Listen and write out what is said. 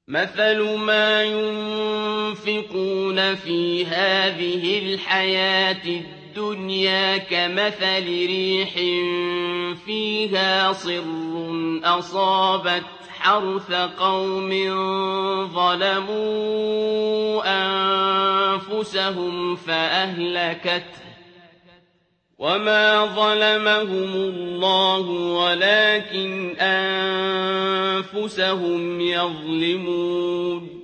مَثَلُ مَا يُنفِقُونَ فِي هَٰذِهِ الْحَيَاةِ الدُّنْيَا كَمَثَلِ رِيحٍ فِيهَا صِرٌّ أَصَابَتْ حَرْثَ قَوْمٍ ظَلَمُوا أَنفُسَهُمْ فَأَهْلَكَتْهُ ۚ وَمَا ظَلَمَهُمُ اللَّهُ وَلَٰكِنْ أَنفُسَهُمْ يَظْلِمُونَ